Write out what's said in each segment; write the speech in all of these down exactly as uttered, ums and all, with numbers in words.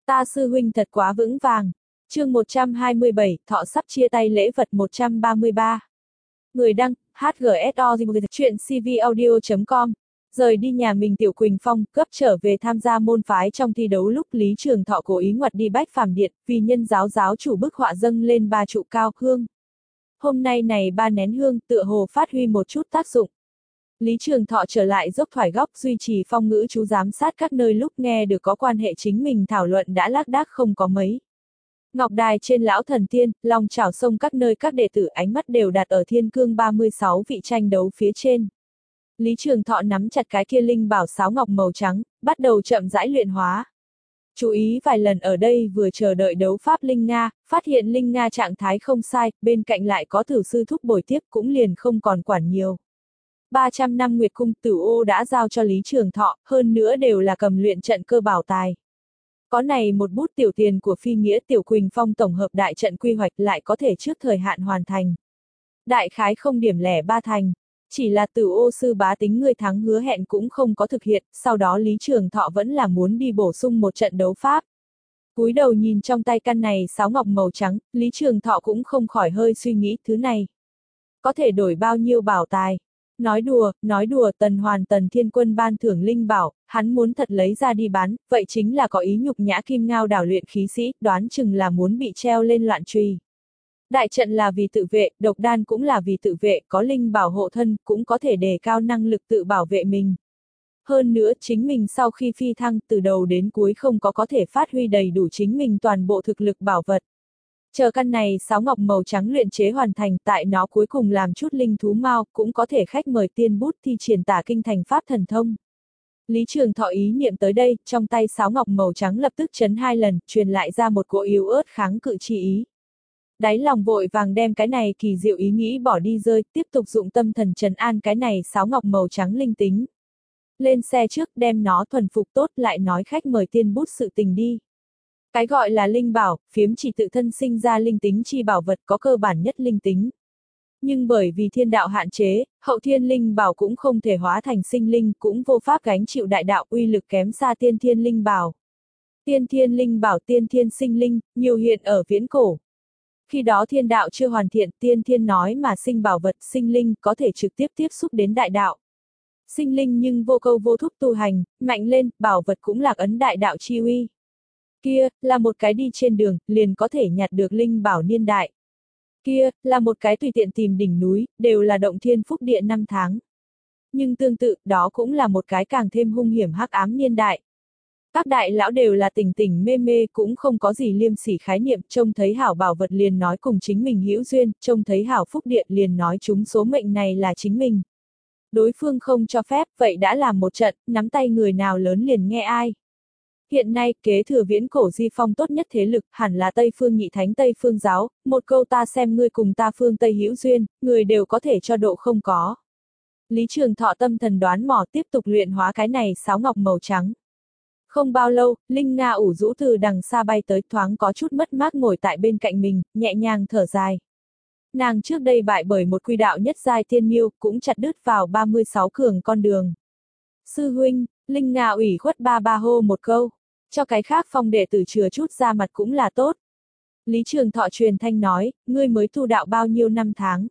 Ta sư huynh thật quá vững vàng. Chương một trăm hai mươi bảy, thọ sắp chia tay lễ vật một trăm ba mươi ba. Người đăng, hát giê ét o chuyện c v audio chấm com. Rời đi nhà mình Tiểu Quỳnh Phong, gấp trở về tham gia môn phái trong thi đấu lúc Lý Trường Thọ cố ý ngoặt đi Bách Phàm Điện, vì nhân giáo giáo chủ bức họa dâng lên ba trụ cao hương. Hôm nay này ba nén hương tựa hồ phát huy một chút tác dụng. Lý Trường Thọ trở lại dốc thoải góc duy trì phong ngữ chú giám sát các nơi lúc nghe được có quan hệ chính mình thảo luận đã lác đác không có mấy. Ngọc đài trên lão thần tiên, long chảo sông các nơi các đệ tử ánh mắt đều đặt ở thiên cương ba mươi sáu vị tranh đấu phía trên. Lý Trường Thọ nắm chặt cái kia linh bảo sáo ngọc màu trắng, bắt đầu chậm rãi luyện hóa. Chú ý vài lần ở đây vừa chờ đợi đấu pháp Linh Nga, phát hiện Linh Nga trạng thái không sai, bên cạnh lại có tử sư thúc bồi tiếp cũng liền không còn quản nhiều. ba trăm năm Nguyệt Cung Tử Ô đã giao cho Lý Trường Thọ, hơn nữa đều là cầm luyện trận cơ bảo tài. Có này một bút tiểu tiền của phi nghĩa Tiểu Quỳnh Phong tổng hợp đại trận quy hoạch lại có thể trước thời hạn hoàn thành. Đại khái không điểm lẻ ba thành. Chỉ là Tử Ô sư bá tính người thắng hứa hẹn cũng không có thực hiện, sau đó Lý Trường Thọ vẫn là muốn đi bổ sung một trận đấu pháp. Cúi đầu nhìn trong tay căn này sáo ngọc màu trắng, Lý Trường Thọ cũng không khỏi hơi suy nghĩ thứ này. Có thể đổi bao nhiêu bảo tài? Nói đùa, nói đùa Tần Hoàn Tần Thiên Quân ban thưởng linh bảo, hắn muốn thật lấy ra đi bán, vậy chính là có ý nhục nhã Kim Ngao đảo luyện khí sĩ, đoán chừng là muốn bị treo lên loạn truy. Đại trận là vì tự vệ, độc đan cũng là vì tự vệ, có linh bảo hộ thân, cũng có thể đề cao năng lực tự bảo vệ mình. Hơn nữa, chính mình sau khi phi thăng, từ đầu đến cuối không có có thể phát huy đầy đủ chính mình toàn bộ thực lực bảo vật. Chờ căn này sáo ngọc màu trắng luyện chế hoàn thành, tại nó cuối cùng làm chút linh thú mao, cũng có thể khách mời tiên bút thi triển tả kinh thành pháp thần thông. Lý Trường Thọ ý niệm tới đây, trong tay sáo ngọc màu trắng lập tức chấn hai lần, truyền lại ra một cỗ yếu ớt kháng cự chi ý. Đáy lòng vội vàng đem cái này kỳ diệu ý nghĩ bỏ đi rơi, tiếp tục dụng tâm thần trấn an cái này sáo ngọc màu trắng linh tính. Lên xe trước đem nó thuần phục tốt lại nói khách mời tiên bút sự tình đi. Cái gọi là linh bảo, phiếm chỉ tự thân sinh ra linh tính chi bảo vật có cơ bản nhất linh tính. Nhưng bởi vì thiên đạo hạn chế, hậu thiên linh bảo cũng không thể hóa thành sinh linh, cũng vô pháp gánh chịu đại đạo uy lực kém xa tiên thiên linh bảo. Tiên thiên linh bảo tiên thiên sinh linh, nhiều hiện ở viễn cổ. Khi đó thiên đạo chưa hoàn thiện, tiên thiên nói mà sinh bảo vật sinh linh có thể trực tiếp tiếp xúc đến đại đạo. Sinh linh nhưng vô câu vô thúc tu hành, mạnh lên, bảo vật cũng lạc ấn đại đạo chi uy. Kia, là một cái đi trên đường, liền có thể nhặt được linh bảo niên đại. Kia, là một cái tùy tiện tìm đỉnh núi, đều là động thiên phúc địa năm tháng. Nhưng tương tự, đó cũng là một cái càng thêm hung hiểm hắc ám niên đại. Các đại lão đều là tỉnh tỉnh mê mê cũng không có gì liêm sỉ khái niệm, trông thấy hảo bảo vật liền nói cùng chính mình hữu duyên, trông thấy hảo phúc địa liền nói chúng số mệnh này là chính mình. Đối phương không cho phép, vậy đã làm một trận, nắm tay người nào lớn liền nghe ai. Hiện nay, kế thừa viễn cổ di phong tốt nhất thế lực, hẳn là Tây Phương Nhị Thánh Tây Phương Giáo, một câu ta xem ngươi cùng ta phương Tây hữu duyên, người đều có thể cho độ không có. Lý Trường Thọ tâm thần đoán mò tiếp tục luyện hóa cái này sáo ngọc màu trắng. Không bao lâu, Linh Nga ủ rũ từ đằng xa bay tới thoáng có chút mất mát ngồi tại bên cạnh mình, nhẹ nhàng thở dài. Nàng trước đây bại bởi một quy đạo nhất giai thiên miêu, cũng chặt đứt vào ba mươi sáu cường con đường. Sư huynh, Linh Nga ủy khuất ba ba hô một câu, cho cái khác phong đệ tử chừa chút ra mặt cũng là tốt. Lý Trường Thọ truyền thanh nói, ngươi mới tu đạo bao nhiêu năm tháng.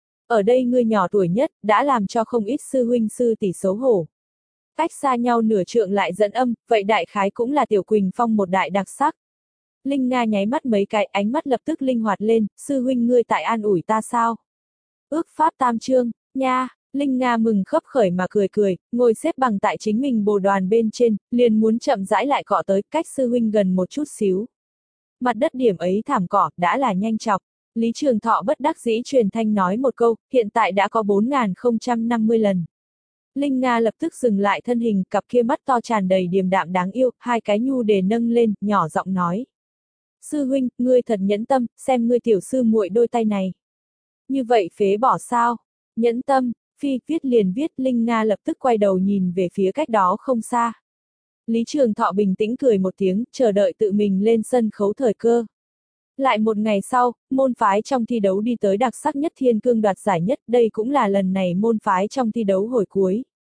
Ở đây ngươi nhỏ tuổi nhất, đã làm cho không ít sư huynh sư tỷ xấu hổ. Cách xa nhau nửa trượng lại dẫn âm, vậy đại khái cũng là Tiểu Quỳnh Phong một đại đặc sắc. Linh Nga nháy mắt mấy cái, ánh mắt lập tức linh hoạt lên, sư huynh ngươi tại an ủi ta sao? Ước pháp tam chương, nha, Linh Nga mừng khấp khởi mà cười cười, ngồi xếp bằng tại chính mình bồ đoàn bên trên, liền muốn chậm rãi lại cọ tới, cách sư huynh gần một chút xíu. Mặt đất điểm ấy thảm cỏ, đã là nhanh chọc. Lý Trường Thọ bất đắc dĩ truyền thanh nói một câu, hiện tại đã có bốn nghìn không trăm năm mươi lần. Linh Nga lập tức dừng lại thân hình, cặp kia mắt to tràn đầy điềm đạm đáng yêu, hai cái nhu đề nâng lên, nhỏ giọng nói. Sư huynh, ngươi thật nhẫn tâm, xem ngươi tiểu sư muội đôi tay này. Như vậy phế bỏ sao? Nhẫn tâm, phi, viết liền viết, Linh Nga lập tức quay đầu nhìn về phía cách đó không xa. Lý Trường Thọ bình tĩnh cười một tiếng, chờ đợi tự mình lên sân khấu thời cơ. Lại một ngày sau, môn phái trong thi đấu đi tới đặc sắc nhất thiên cương đoạt giải nhất, đây cũng là lần này môn phái trong thi đấu hồi cuối.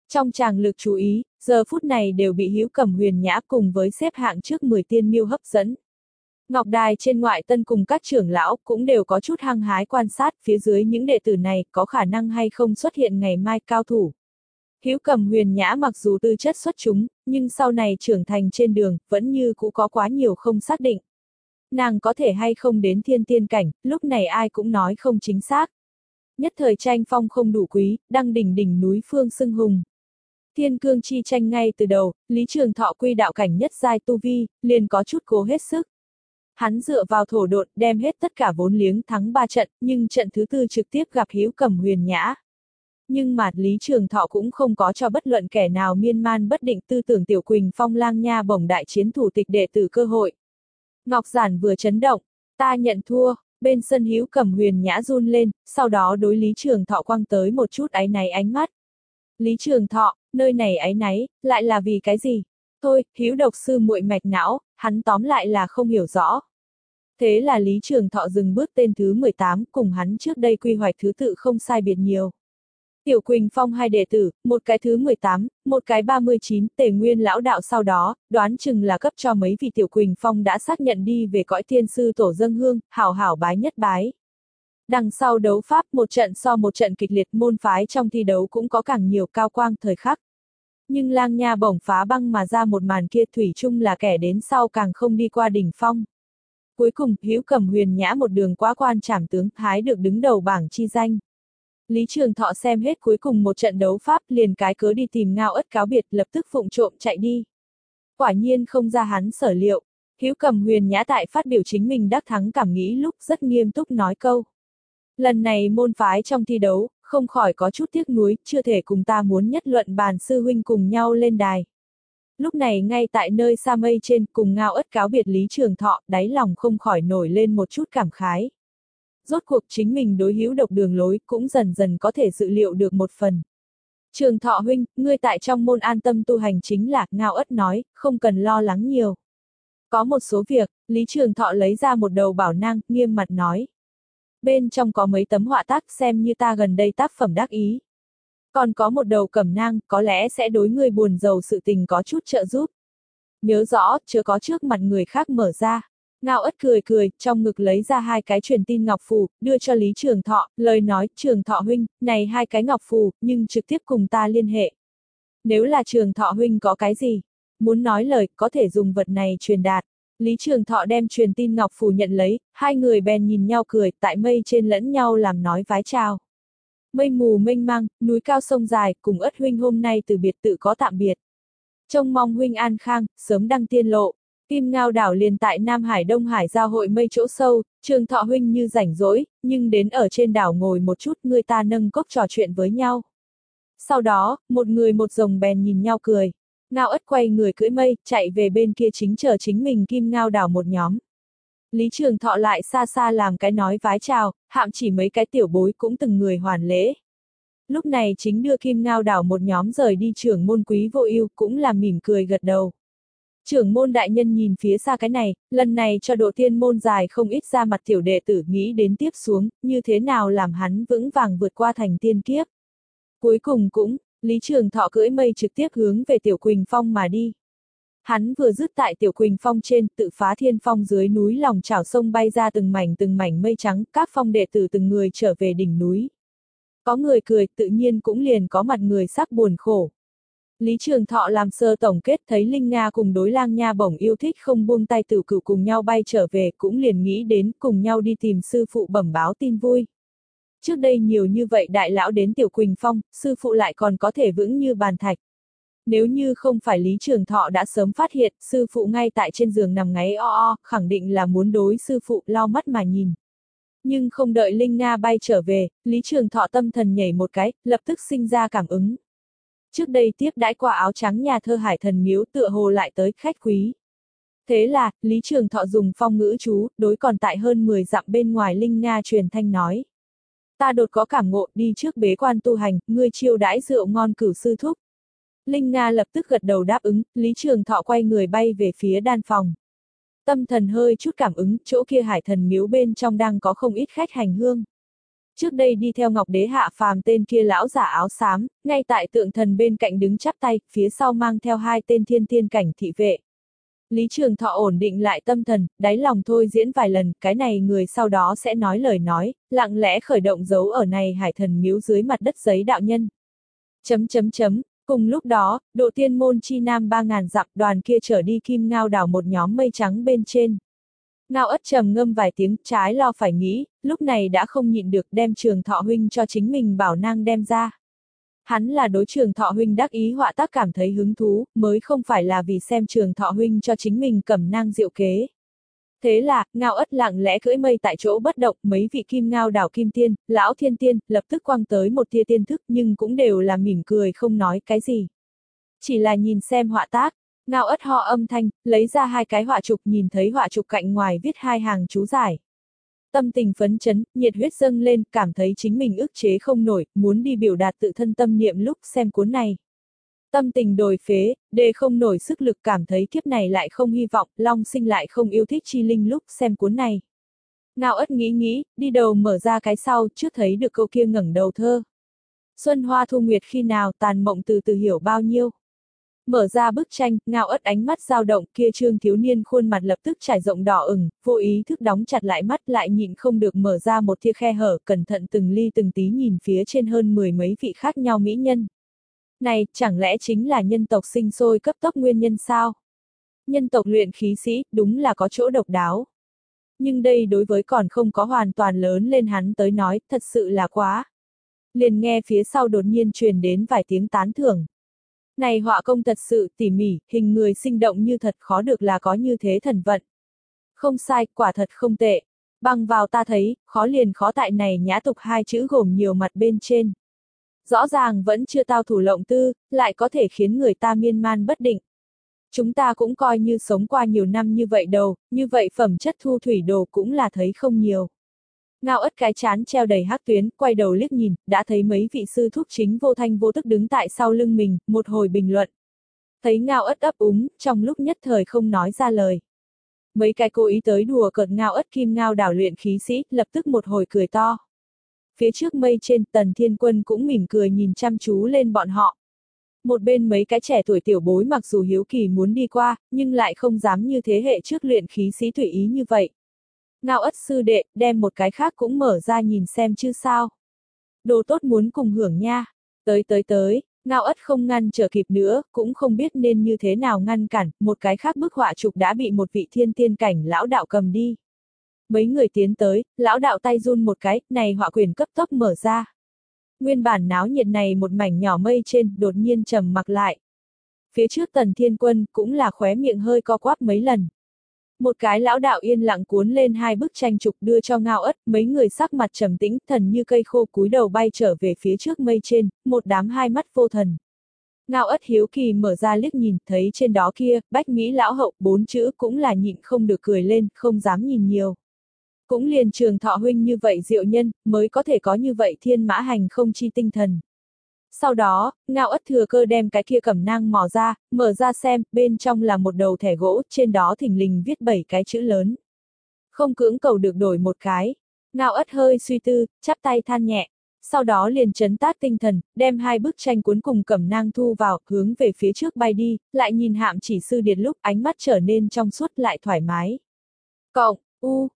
Trong tràng lực chú ý, giờ phút này đều bị Hữu Cẩm Huyền Nhã cùng với xếp hạng trước mười tiên miêu hấp dẫn. Ngọc đài trên ngoại tân cùng các trưởng lão cũng đều có chút hăng hái quan sát phía dưới những đệ tử này có khả năng hay không xuất hiện ngày mai cao thủ. Hữu Cẩm Huyền Nhã mặc dù tư chất xuất chúng, nhưng sau này trưởng thành trên đường, vẫn như cũ có quá nhiều không xác định. Nàng có thể hay không đến thiên tiên cảnh, lúc này ai cũng nói không chính xác. Nhất thời tranh phong không đủ quý, đăng đỉnh đỉnh núi phương xưng hùng. Thiên cương chi tranh ngay từ đầu, Lý Trường Thọ quy đạo cảnh nhất giai tu vi, liền có chút cố hết sức. Hắn dựa vào thổ độn đem hết tất cả vốn liếng thắng ba trận, nhưng trận thứ tư trực tiếp gặp Hữu Cẩm Huyền Nhã. Nhưng mà Lý Trường Thọ cũng không có cho bất luận kẻ nào miên man bất định tư tưởng Tiểu Quỳnh Phong lang nha bổng đại chiến thủ tịch đệ tử cơ hội. Ngọc Giản vừa chấn động, ta nhận thua, bên sân Hữu Cẩm Huyền Nhã run lên, sau đó đối Lý Trường Thọ quăng tới một chút áy náy ánh mắt. Lý Trường Thọ, nơi này áy náy, lại là vì cái gì? Thôi, Hữu độc sư muội mạch não, hắn tóm lại là không hiểu rõ. Thế là Lý Trường Thọ dừng bước tên thứ mười tám, cùng hắn trước đây quy hoạch thứ tự không sai biệt nhiều. Tiểu Quỳnh Phong hai đệ tử, một cái thứ mười tám, một cái ba mươi chín, Tề Nguyên lão đạo sau đó, đoán chừng là cấp cho mấy vị Tiểu Quỳnh Phong đã xác nhận đi về cõi thiên sư tổ dâng hương, hảo hảo bái nhất bái. Đằng sau đấu pháp một trận so một trận kịch liệt, môn phái trong thi đấu cũng có càng nhiều cao quang thời khắc. Nhưng lang nha bổng phá băng mà ra một màn kia thủy chung là kẻ đến sau càng không đi qua đỉnh phong. Cuối cùng, Hữu Cẩm Huyền Nhã một đường quá quan trảm tướng, hái được đứng đầu bảng chi danh. Lý Trường Thọ xem hết cuối cùng một trận đấu pháp liền cái cớ đi tìm Ngao Ất cáo biệt, lập tức phụng trộm chạy đi. Quả nhiên không ra hắn sở liệu, Hữu Cẩm Huyền Nhã tại phát biểu chính mình đắc thắng cảm nghĩ lúc rất nghiêm túc nói câu. Lần này môn phái trong thi đấu, không khỏi có chút tiếc nuối, chưa thể cùng ta muốn nhất luận bàn sư huynh cùng nhau lên đài. Lúc này ngay tại nơi xa mây trên cùng Ngao Ất cáo biệt Lý Trường Thọ, đáy lòng không khỏi nổi lên một chút cảm khái. Rốt cuộc chính mình đối Hữu độc đường lối cũng dần dần có thể dự liệu được một phần. Trường Thọ huynh, ngươi tại trong môn an tâm tu hành chính là, Ngao Ất nói, không cần lo lắng nhiều. Có một số việc, Lý Trường Thọ lấy ra một đầu bảo nang, nghiêm mặt nói. Bên trong có mấy tấm họa tác xem như ta gần đây tác phẩm đắc ý. Còn có một đầu cẩm nang, có lẽ sẽ đối ngươi buồn giàu sự tình có chút trợ giúp. Nhớ rõ, chớ có trước mặt người khác mở ra. Ngao Ất cười cười, trong ngực lấy ra hai cái truyền tin ngọc phù, đưa cho Lý Trường Thọ, lời nói, Trường Thọ huynh, này hai cái ngọc phù, nhưng trực tiếp cùng ta liên hệ. Nếu là Trường Thọ huynh có cái gì, muốn nói lời, có thể dùng vật này truyền đạt. Lý Trường Thọ đem truyền tin ngọc phù nhận lấy, hai người bèn nhìn nhau cười, tại mây trên lẫn nhau làm nói vái chào. Mây mù mênh mang, núi cao sông dài, cùng Ất huynh hôm nay từ biệt tự có tạm biệt. Trông mong huynh an khang, sớm đăng tiên lộ. Kim Ngao đảo liền tại Nam Hải Đông Hải giao hội mây chỗ sâu, Trường Thọ huynh như rảnh rỗi, nhưng đến ở trên đảo ngồi một chút người ta nâng cốc trò chuyện với nhau. Sau đó, một người một rồng bèn nhìn nhau cười. Ngao Ất quay người cưỡi mây, chạy về bên kia chính chờ chính mình Kim Ngao đảo một nhóm. Lý Trường Thọ lại xa xa làm cái nói vái chào, hạm chỉ mấy cái tiểu bối cũng từng người hoàn lễ. Lúc này chính đưa Kim Ngao đảo một nhóm rời đi, trưởng môn Quý Vô Ưu cũng là mỉm cười gật đầu. Trưởng môn đại nhân nhìn phía xa cái này, lần này cho độ tiên môn dài không ít ra mặt tiểu đệ tử nghĩ đến tiếp xuống, như thế nào làm hắn vững vàng vượt qua thành tiên kiếp. Cuối cùng cũng, Lý Trường Thọ cưỡi mây trực tiếp hướng về Tiểu Quỳnh Phong mà đi. Hắn vừa dứt tại Tiểu Quỳnh Phong trên, tự phá thiên phong dưới núi lòng chảo sông bay ra từng mảnh từng mảnh mây trắng, các phong đệ tử từng người trở về đỉnh núi. Có người cười, tự nhiên cũng liền có mặt người sắc buồn khổ. Lý Trường Thọ làm sơ tổng kết thấy Linh Nga cùng đối lang nha bổng yêu thích không buông tay tử cửu cùng nhau bay trở về, cũng liền nghĩ đến cùng nhau đi tìm sư phụ bẩm báo tin vui. Trước đây nhiều như vậy đại lão đến Tiểu Quỳnh Phong, sư phụ lại còn có thể vững như bàn thạch. Nếu như không phải Lý Trường Thọ đã sớm phát hiện, sư phụ ngay tại trên giường nằm ngáy o o, khẳng định là muốn đối sư phụ lau mắt mà nhìn. Nhưng không đợi Linh Nga bay trở về, Lý Trường Thọ tâm thần nhảy một cái, lập tức sinh ra cảm ứng. Trước đây tiếp đãi qua áo trắng nhà thơ Hải Thần Miếu tựa hồ lại tới khách quý. Thế là, Lý Trường Thọ dùng phong ngữ chú, đối còn tại hơn mười dặm bên ngoài Linh Nga truyền thanh nói. Ta đột có cảm ngộ, đi trước bế quan tu hành, ngươi chiêu đãi rượu ngon cửu sư thúc. Linh Nga lập tức gật đầu đáp ứng, Lý Trường Thọ quay người bay về phía đan phòng. Tâm thần hơi chút cảm ứng, chỗ kia Hải Thần Miếu bên trong đang có không ít khách hành hương. Trước đây đi theo Ngọc Đế hạ phàm tên kia lão giả áo xám, ngay tại tượng thần bên cạnh đứng chắp tay, phía sau mang theo hai tên thiên thiên cảnh thị vệ. Lý Trường Thọ ổn định lại tâm thần, đáy lòng thôi diễn vài lần, cái này người sau đó sẽ nói lời nói, lặng lẽ khởi động dấu ở này hải thần miếu dưới mặt đất giấy đạo nhân. Chấm chấm chấm, cùng lúc đó, độ tiên môn chi nam ba ngàn dặm đoàn kia trở đi Kim Ngao đảo một nhóm mây trắng bên trên. Ngao Ất trầm ngâm vài tiếng, trái lo phải nghĩ, lúc này đã không nhịn được đem Trường Thọ huynh cho chính mình bảo nang đem ra. Hắn là đối Trường Thọ huynh đắc ý họa tác cảm thấy hứng thú, mới không phải là vì xem Trường Thọ huynh cho chính mình cẩm nang diệu kế. Thế là, Ngao Ất lặng lẽ cưỡi mây tại chỗ bất động, mấy vị Kim Ngao đảo kim tiên, lão thiên tiên, lập tức quăng tới một tia tiên thức nhưng cũng đều là mỉm cười không nói cái gì. Chỉ là nhìn xem họa tác. Ngao Ất ho âm thanh, lấy ra hai cái họa trục, nhìn thấy họa trục cạnh ngoài viết hai hàng chú giải. Tâm tình phấn chấn, nhiệt huyết dâng lên, cảm thấy chính mình ức chế không nổi, muốn đi biểu đạt tự thân tâm niệm lúc xem cuốn này. Tâm tình đồi phế, đề không nổi sức lực, cảm thấy kiếp này lại không hy vọng, long sinh lại không yêu thích chi linh lúc xem cuốn này. Ngao Ất nghĩ nghĩ, đi đầu mở ra cái sau, trước thấy được câu kia ngẩng đầu thơ. Xuân hoa thu nguyệt khi nào, tàn mộng từ từ hiểu bao nhiêu. Mở ra bức tranh, Ngao Ất ánh mắt dao động, kia trương thiếu niên khuôn mặt lập tức trải rộng đỏ ửng, vô ý thức đóng chặt lại mắt, lại nhịn không được mở ra một tia khe hở, cẩn thận từng ly từng tí nhìn phía trên hơn mười mấy vị khác nhau mỹ nhân. Này, chẳng lẽ chính là nhân tộc sinh sôi cấp tốc nguyên nhân sao? Nhân tộc luyện khí sĩ, đúng là có chỗ độc đáo. Nhưng đây đối với còn không có hoàn toàn lớn lên hắn tới nói, thật sự là quá. Liền nghe phía sau đột nhiên truyền đến vài tiếng tán thưởng. Này họa công thật sự tỉ mỉ, hình người sinh động như thật, khó được là có như thế thần vận. Không sai, quả thật không tệ. Bằng vào ta thấy, khó liền khó tại này nhã tục hai chữ gồm nhiều mặt bên trên. Rõ ràng vẫn chưa tao thủ lộng tư, lại có thể khiến người ta miên man bất định. Chúng ta cũng coi như sống qua nhiều năm như vậy đâu, như vậy phẩm chất thu thủy đồ cũng là thấy không nhiều. Ngao Ất cái chán treo đầy hắc tuyến, quay đầu liếc nhìn, đã thấy mấy vị sư thúc chính vô thanh vô tức đứng tại sau lưng mình, một hồi bình luận. Thấy Ngao Ất ấp úng, trong lúc nhất thời không nói ra lời. Mấy cái cố ý tới đùa cợt Ngao Ất Kim Ngao đảo luyện khí sĩ, lập tức một hồi cười to. Phía trước mây trên, Tần Thiên Quân cũng mỉm cười nhìn chăm chú lên bọn họ. Một bên mấy cái trẻ tuổi tiểu bối mặc dù hiếu kỳ muốn đi qua, nhưng lại không dám như thế hệ trước luyện khí sĩ tùy ý như vậy. Ngao Ất sư đệ, đem một cái khác cũng mở ra nhìn xem chứ sao. Đồ tốt muốn cùng hưởng nha. Tới tới tới, Ngao Ất không ngăn trở kịp nữa, cũng không biết nên như thế nào ngăn cản, một cái khác bức họa trục đã bị một vị thiên tiên cảnh lão đạo cầm đi. Mấy người tiến tới, lão đạo tay run một cái, này họa quyển cấp tốc mở ra. Nguyên bản náo nhiệt này một mảnh nhỏ mây trên, đột nhiên trầm mặc lại. Phía trước Tần Thiên Quân, cũng là khóe miệng hơi co quắp mấy lần. Một cái lão đạo yên lặng cuốn lên hai bức tranh trục đưa cho Ngao Ất, mấy người sắc mặt trầm tĩnh, thần như cây khô cúi đầu bay trở về phía trước mây trên, một đám hai mắt vô thần. Ngao Ất hiếu kỳ mở ra liếc nhìn, thấy trên đó kia, Bách Mỹ lão hậu, bốn chữ cũng là nhịn không được cười lên, không dám nhìn nhiều. Cũng liền Trường Thọ huynh như vậy diệu nhân, mới có thể có như vậy thiên mã hành không chi tinh thần. Sau đó, Ngao Ất thừa cơ đem cái kia cẩm nang mò ra, mở ra xem, bên trong là một đầu thẻ gỗ, trên đó thình lình viết bảy cái chữ lớn. Không cưỡng cầu được đổi một cái. Ngao Ất hơi suy tư, chắp tay than nhẹ. Sau đó liền trấn tát tinh thần, đem hai bức tranh cuốn cùng cẩm nang thu vào, hướng về phía trước bay đi, lại nhìn Hạm Chỉ Sư Điệt lúc ánh mắt trở nên trong suốt lại thoải mái. Cộng, u,